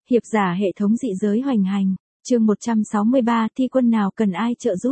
Hiệp giả hệ thống dị giới hoành hành, chương 163, thi quân nào cần ai trợ giúp.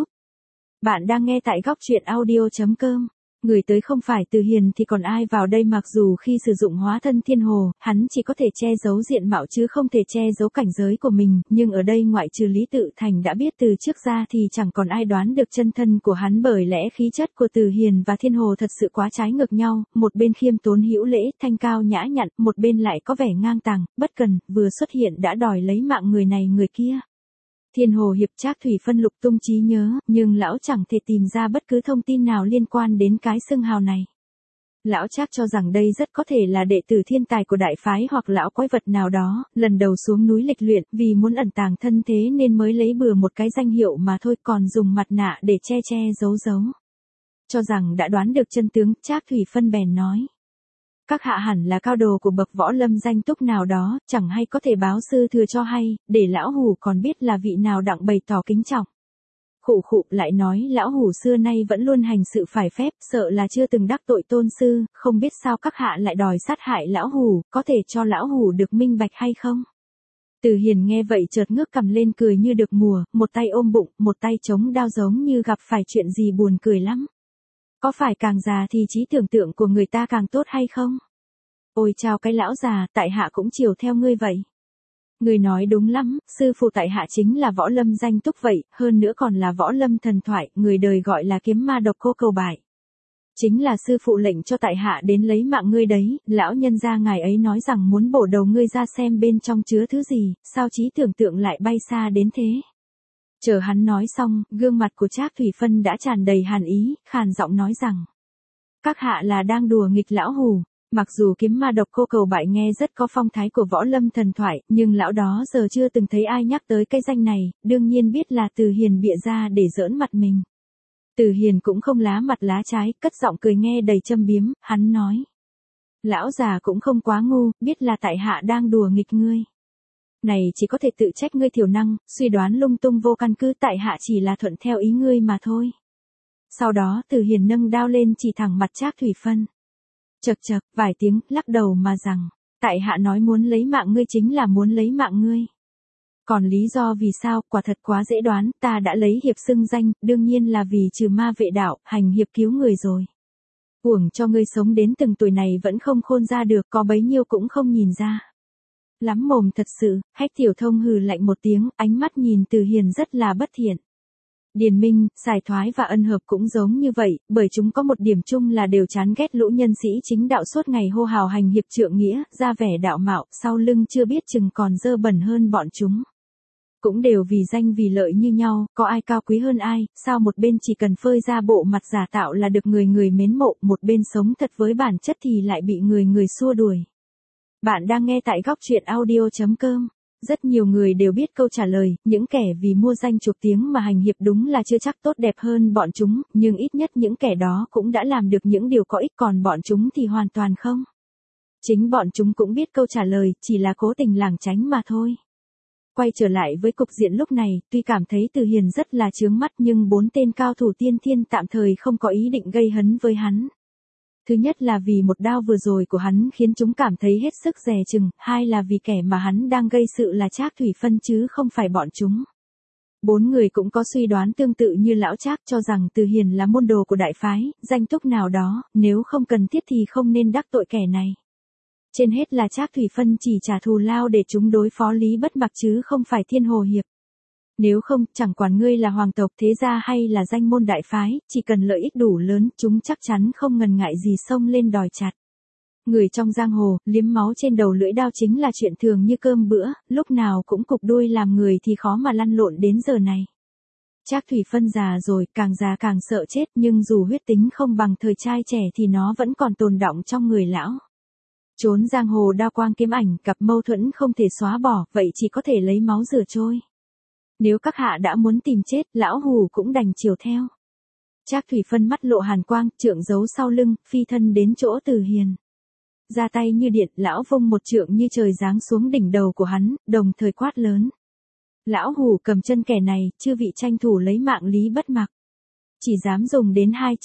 Bạn đang nghe tại góc truyện audio.com. Người tới không phải Từ Hiền thì còn ai vào đây, mặc dù khi sử dụng hóa thân thiên hồ, hắn chỉ có thể che giấu diện mạo chứ không thể che giấu cảnh giới của mình, nhưng ở đây ngoại trừ Lý Tự Thành đã biết từ trước ra thì chẳng còn ai đoán được chân thân của hắn, bởi lẽ khí chất của Từ Hiền và thiên hồ thật sự quá trái ngược nhau, một bên khiêm tốn hữu lễ, thanh cao nhã nhặn, một bên lại có vẻ ngang tàng, bất cần, vừa xuất hiện đã đòi lấy mạng người này người kia. Thiên hồ hiệp Trác Thủy Phân lục tung trí nhớ, nhưng lão chẳng thể tìm ra bất cứ thông tin nào liên quan đến cái xưng hào này. Lão Trác cho rằng đây rất có thể là đệ tử thiên tài của đại phái hoặc lão quái vật nào đó, lần đầu xuống núi lịch luyện, vì muốn ẩn tàng thân thế nên mới lấy bừa một cái danh hiệu mà thôi, còn dùng mặt nạ để che giấu. Cho rằng đã đoán được chân tướng, Trác Thủy Phân bèn nói: các hạ hẳn là cao đồ của bậc võ lâm danh túc nào đó, chẳng hay có thể báo sư thừa cho hay, để lão hủ còn biết là vị nào đặng bày tỏ kính trọng. Khụ lại nói lão hủ xưa nay vẫn luôn hành sự phải phép, sợ là chưa từng đắc tội tôn sư, không biết sao các hạ lại đòi sát hại lão hủ, có thể cho lão hủ được minh bạch hay không? Từ Hiền nghe vậy chợt ngước cằm lên cười như được mùa, một tay ôm bụng, một tay chống đao giống như gặp phải chuyện gì buồn cười lắm. Có phải càng già thì trí tưởng tượng của người ta càng tốt hay không? Ôi chào cái lão già, tại hạ cũng chiều theo ngươi vậy. Ngươi nói đúng lắm, sư phụ tại hạ chính là võ lâm danh túc vậy, hơn nữa còn là võ lâm thần thoại, người đời gọi là kiếm ma độc cô cầu bại. Chính là sư phụ lệnh cho tại hạ đến lấy mạng ngươi đấy, lão nhân gia ngài ấy nói rằng muốn bổ đầu ngươi ra xem bên trong chứa thứ gì, sao trí tưởng tượng lại bay xa đến thế. Chờ hắn nói xong, gương mặt của Trác Thủy Phân đã tràn đầy hàn ý, khàn giọng nói rằng: các hạ là đang đùa nghịch lão hủ. Mặc dù kiếm ma độc cô cầu bại nghe rất có phong thái của võ lâm thần thoại, nhưng lão đó giờ chưa từng thấy ai nhắc tới cái danh này, đương nhiên biết là Từ Hiền bịa ra để giỡn mặt mình. Từ Hiền cũng không lá mặt lá trái, cất giọng cười nghe đầy châm biếm, hắn nói: lão già cũng không quá ngu, biết là tại hạ đang đùa nghịch ngươi. Này chỉ có thể tự trách ngươi thiểu năng, suy đoán lung tung vô căn cứ, tại hạ chỉ là thuận theo ý ngươi mà thôi. Sau đó Từ Hiền nâng đao lên chỉ thẳng mặt Trác Thủy Phân. Chậc, vài tiếng, lắc đầu mà rằng: tại hạ nói muốn lấy mạng ngươi chính là muốn lấy mạng ngươi. Còn lý do vì sao, quả thật quá dễ đoán, ta đã lấy hiệp xưng danh, đương nhiên là vì trừ ma vệ đạo, hành hiệp cứu người rồi. Uổng cho ngươi sống đến từng tuổi này vẫn không khôn ra được, có bấy nhiêu cũng không nhìn ra. Lắm mồm thật sự, Hách Tiểu Thông hừ lạnh một tiếng, ánh mắt nhìn Từ Hiền rất là bất thiện. Điền Minh, Sài Thoái và Ân Hợp cũng giống như vậy, bởi chúng có một điểm chung là đều chán ghét lũ nhân sĩ chính đạo suốt ngày hô hào hành hiệp trượng nghĩa, ra vẻ đạo mạo, sau lưng chưa biết chừng còn dơ bẩn hơn bọn chúng. Cũng đều vì danh vì lợi như nhau, có ai cao quý hơn ai, sao một bên chỉ cần phơi ra bộ mặt giả tạo là được người mến mộ, một bên sống thật với bản chất thì lại bị người xua đuổi. Bạn đang nghe tại góc truyện audio.com. Rất nhiều người đều biết câu trả lời, những kẻ vì mua danh chuộc tiếng mà hành hiệp đúng là chưa chắc tốt đẹp hơn bọn chúng, nhưng ít nhất những kẻ đó cũng đã làm được những điều có ích, còn bọn chúng thì hoàn toàn không. Chính bọn chúng cũng biết câu trả lời, chỉ là cố tình lảng tránh mà thôi. Quay trở lại với cục diện lúc này, tuy cảm thấy Từ Hiền rất là chướng mắt nhưng bốn tên cao thủ tiên thiên tạm thời không có ý định gây hấn với hắn. Thứ nhất là vì một đao vừa rồi của hắn khiến chúng cảm thấy hết sức dè chừng, hai là vì kẻ mà hắn đang gây sự là Trác Thủy Phân chứ không phải bọn chúng. Bốn người cũng có suy đoán tương tự như lão Trác, cho rằng Từ Hiền là môn đồ của đại phái, danh túc nào đó, nếu không cần thiết thì không nên đắc tội kẻ này. Trên hết là Trác Thủy Phân chỉ trả thù lao để chúng đối phó Lý Bất Mặc chứ không phải thiên hồ hiệp. Nếu không, chẳng quản ngươi là hoàng tộc thế gia hay là danh môn đại phái, chỉ cần lợi ích đủ lớn, chúng chắc chắn không ngần ngại gì xông lên đòi chặt. Người trong giang hồ, liếm máu trên đầu lưỡi đao chính là chuyện thường như cơm bữa, lúc nào cũng cục đuôi làm người thì khó mà lăn lộn đến giờ này. Trác Thủy Phân già rồi, càng già càng sợ chết, nhưng dù huyết tính không bằng thời trai trẻ thì nó vẫn còn tồn đọng trong người lão. Trốn giang hồ đao quang kiếm ảnh, cặp mâu thuẫn không thể xóa bỏ, vậy chỉ có thể lấy máu rửa trôi. Nếu các hạ đã muốn tìm chết, lão hủ cũng đành chiều theo. Trác Thủy Phân mắt lộ hàn quang, trượng giấu sau lưng, phi thân đến chỗ Từ Hiền. Ra tay như điện, lão vung một trượng như trời giáng xuống đỉnh đầu của hắn, đồng thời quát lớn: lão hủ cầm chân kẻ này, chư vị tranh thủ lấy mạng Lý Bất Mặc. Chỉ dám dùng đến hai chữ,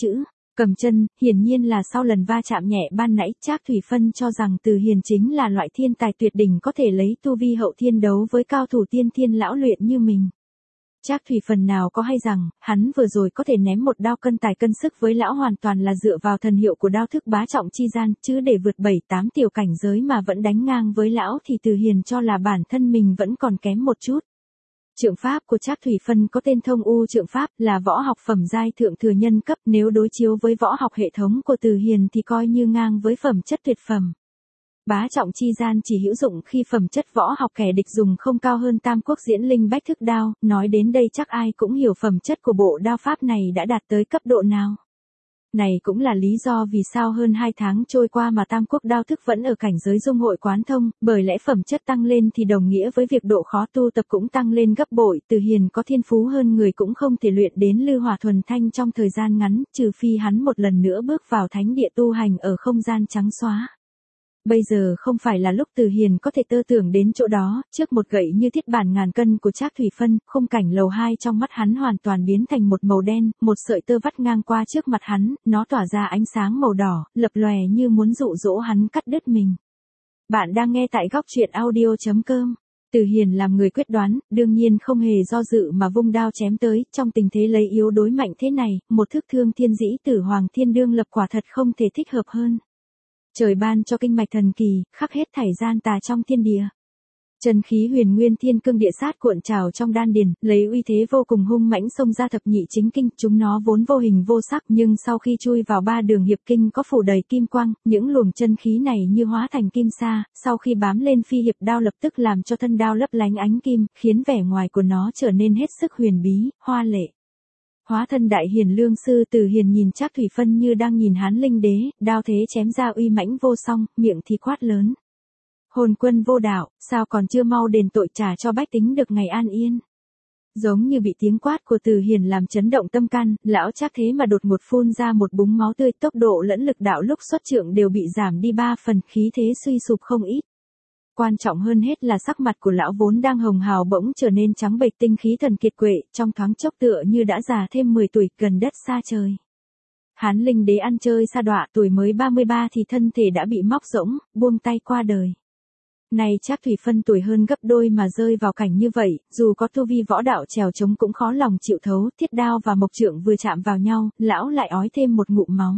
Cầm chân, hiển nhiên là sau lần va chạm nhẹ ban nãy, Trác Thủy Phân cho rằng Từ Hiền chính là loại thiên tài tuyệt đỉnh có thể lấy tu vi hậu thiên đấu với cao thủ tiên thiên lão luyện như mình. Trác Thủy Phân nào có hay rằng, hắn vừa rồi có thể ném một đao cân tài cân sức với lão hoàn toàn là dựa vào thần hiệu của đao thức bá trọng chi gian, chứ để vượt 7-8 tiểu cảnh giới mà vẫn đánh ngang với lão thì Từ Hiền cho là bản thân mình vẫn còn kém một chút. Trượng pháp của Trác Thủy Phân có tên Thông U Trượng pháp, là võ học phẩm giai thượng thừa nhân cấp, nếu đối chiếu với võ học hệ thống của Từ Hiền thì coi như ngang với phẩm chất tuyệt phẩm. Bá trọng chi gian chỉ hữu dụng khi phẩm chất võ học kẻ địch dùng không cao hơn Tam Quốc Diễn Linh Bách Thức Đao, nói đến đây chắc ai cũng hiểu phẩm chất của bộ đao pháp này đã đạt tới cấp độ nào. Này cũng là lý do vì sao hơn 2 tháng trôi qua mà Tam Quốc đao thức vẫn ở cảnh giới dung hội quán thông, bởi lẽ phẩm chất tăng lên thì đồng nghĩa với việc độ khó tu tập cũng tăng lên gấp bội. Từ Hiền có thiên phú hơn người cũng không thể luyện đến lư hỏa thuần thanh trong thời gian ngắn, trừ phi hắn một lần nữa bước vào thánh địa tu hành ở không gian trắng xóa. Bây giờ không phải là lúc Từ Hiền có thể tơ tưởng đến chỗ đó, trước một gậy như thiết bản ngàn cân của Trác Thủy Phân, khung cảnh lầu 2 trong mắt hắn hoàn toàn biến thành một màu đen, một sợi tơ vắt ngang qua trước mặt hắn, nó tỏa ra ánh sáng màu đỏ, lập lòe như muốn dụ dỗ hắn cắt đứt mình. Bạn đang nghe tại góc truyện audio.com. Từ Hiền làm người quyết đoán, đương nhiên không hề do dự mà vung đao chém tới, trong tình thế lấy yếu đối mạnh thế này, một thức thương thiên dĩ tử Hoàng Thiên Đương lập quả thật không thể thích hợp hơn. Trời ban cho kinh mạch thần kỳ, khắc hết thảy gian tà trong thiên địa. Chân khí huyền nguyên thiên cương địa sát cuộn trào trong đan điền, lấy uy thế vô cùng hung mãnh xông ra thập nhị chính kinh, chúng nó vốn vô hình vô sắc, nhưng sau khi chui vào 3 đường hiệp kinh có phủ đầy kim quang, những luồng chân khí này như hóa thành kim sa, sau khi bám lên phi hiệp đao lập tức làm cho thân đao lấp lánh ánh kim, khiến vẻ ngoài của nó trở nên hết sức huyền bí, hoa lệ. Hóa thân đại hiền lương sư Từ Hiền nhìn Trác Thủy Phân như đang nhìn Hán Linh Đế, đao thế chém ra uy mãnh vô song, miệng thì quát lớn. Hồn quân vô đạo, sao còn chưa mau đền tội trả cho bách tính được ngày an yên. Giống như bị tiếng quát của Từ Hiền làm chấn động tâm can, lão Trác thế mà đột ngột phun ra một búng máu tươi, tốc độ lẫn lực đạo lúc xuất trượng đều bị giảm đi 3 phần, khí thế suy sụp không ít. Quan trọng hơn hết là sắc mặt của lão vốn đang hồng hào bỗng trở nên trắng bệch, tinh khí thần kiệt quệ, trong thoáng chốc tựa như đã già thêm 10 tuổi, gần đất xa trời. Hán Linh Đế ăn chơi sa đọa, tuổi mới 33 thì thân thể đã bị móc rỗng, buông tay qua đời. Này Trác Thủy Phân tuổi hơn gấp đôi mà rơi vào cảnh như vậy, dù có tu vi võ đạo trèo trống cũng khó lòng chịu thấu, thiết đao và mộc trượng vừa chạm vào nhau, lão lại ói thêm một ngụm máu.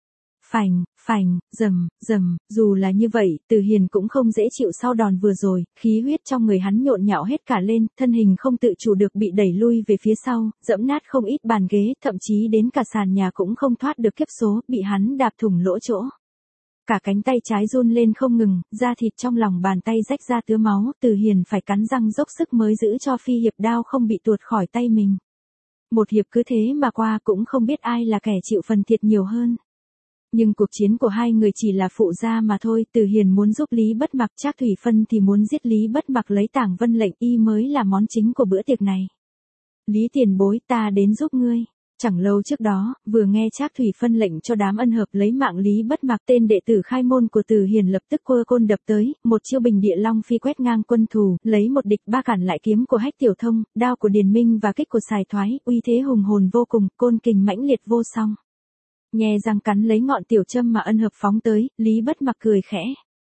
Phành, phành, rầm, rầm, dù là như vậy, Từ Hiền cũng không dễ chịu sau đòn vừa rồi, khí huyết trong người hắn nhộn nhạo hết cả lên, thân hình không tự chủ được bị đẩy lui về phía sau, dẫm nát không ít bàn ghế, thậm chí đến cả sàn nhà cũng không thoát được kiếp số, bị hắn đạp thủng lỗ chỗ. Cả cánh tay trái run lên không ngừng, da thịt trong lòng bàn tay rách ra tứa máu, Từ Hiền phải cắn răng dốc sức mới giữ cho phi hiệp đao không bị tuột khỏi tay mình. Một hiệp cứ thế mà qua cũng không biết ai là kẻ chịu phần thiệt nhiều hơn. Nhưng cuộc chiến của hai người chỉ là phụ gia mà thôi, Từ Hiền muốn giúp Lý Bất Mặc, Trác Thủy Phân thì muốn giết Lý Bất Mặc lấy Tảng Vân lệnh, y mới là món chính của bữa tiệc này. Lý tiền bối, ta đến giúp ngươi. Chẳng lâu trước đó, vừa nghe Trác Thủy Phân lệnh cho đám ân hợp lấy mạng Lý Bất Mặc, tên đệ tử khai môn của Từ Hiền lập tức quơ côn đập tới, một chiêu bình địa long phi quét ngang quân thù, lấy một địch ba cản lại kiếm của Hách Tiểu Thông, đao của Điền Minh và kích của Sài Thoái, uy thế hùng hồn vô cùng, côn kình mãnh liệt vô song. Nhe răng cắn lấy ngọn tiểu châm mà ân hợp phóng tới, Lý Bất Mặc cười khẽ.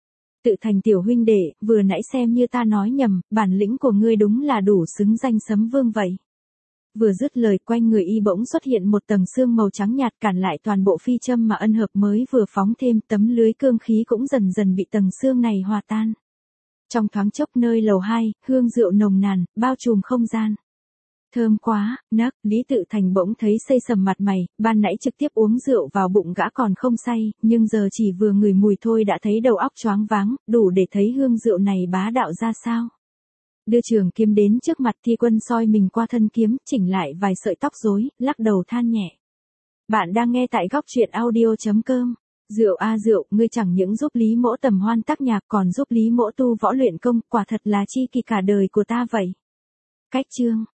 Tự thành tiểu huynh đệ, vừa nãy xem như ta nói nhầm, bản lĩnh của ngươi đúng là đủ xứng danh Sấm Vương vậy. Vừa dứt lời, quanh người y bỗng xuất hiện một tầng xương màu trắng nhạt cản lại toàn bộ phi châm mà ân hợp mới vừa phóng thêm, tấm lưới cương khí cũng dần dần bị tầng xương này hòa tan. Trong thoáng chốc nơi lầu 2, hương rượu nồng nàn, bao trùm không gian. Thơm quá, nấc, Lý Tự Thành bỗng thấy xây sầm mặt mày, ban nãy trực tiếp uống rượu vào bụng gã còn không say, nhưng giờ chỉ vừa ngửi mùi thôi đã thấy đầu óc choáng váng, đủ để thấy hương rượu này bá đạo ra sao. Đưa trường kiếm đến trước mặt Thi Quân soi mình qua thân kiếm, chỉnh lại vài sợi tóc rối, lắc đầu than nhẹ. Bạn đang nghe tại góc truyện audio.com. Rượu a rượu, ngươi chẳng những giúp Lý Mỗ tầm hoan tác nhạc còn giúp Lý Mỗ tu võ luyện công, quả thật là chi kỷ cả đời của ta vậy. Cách chương.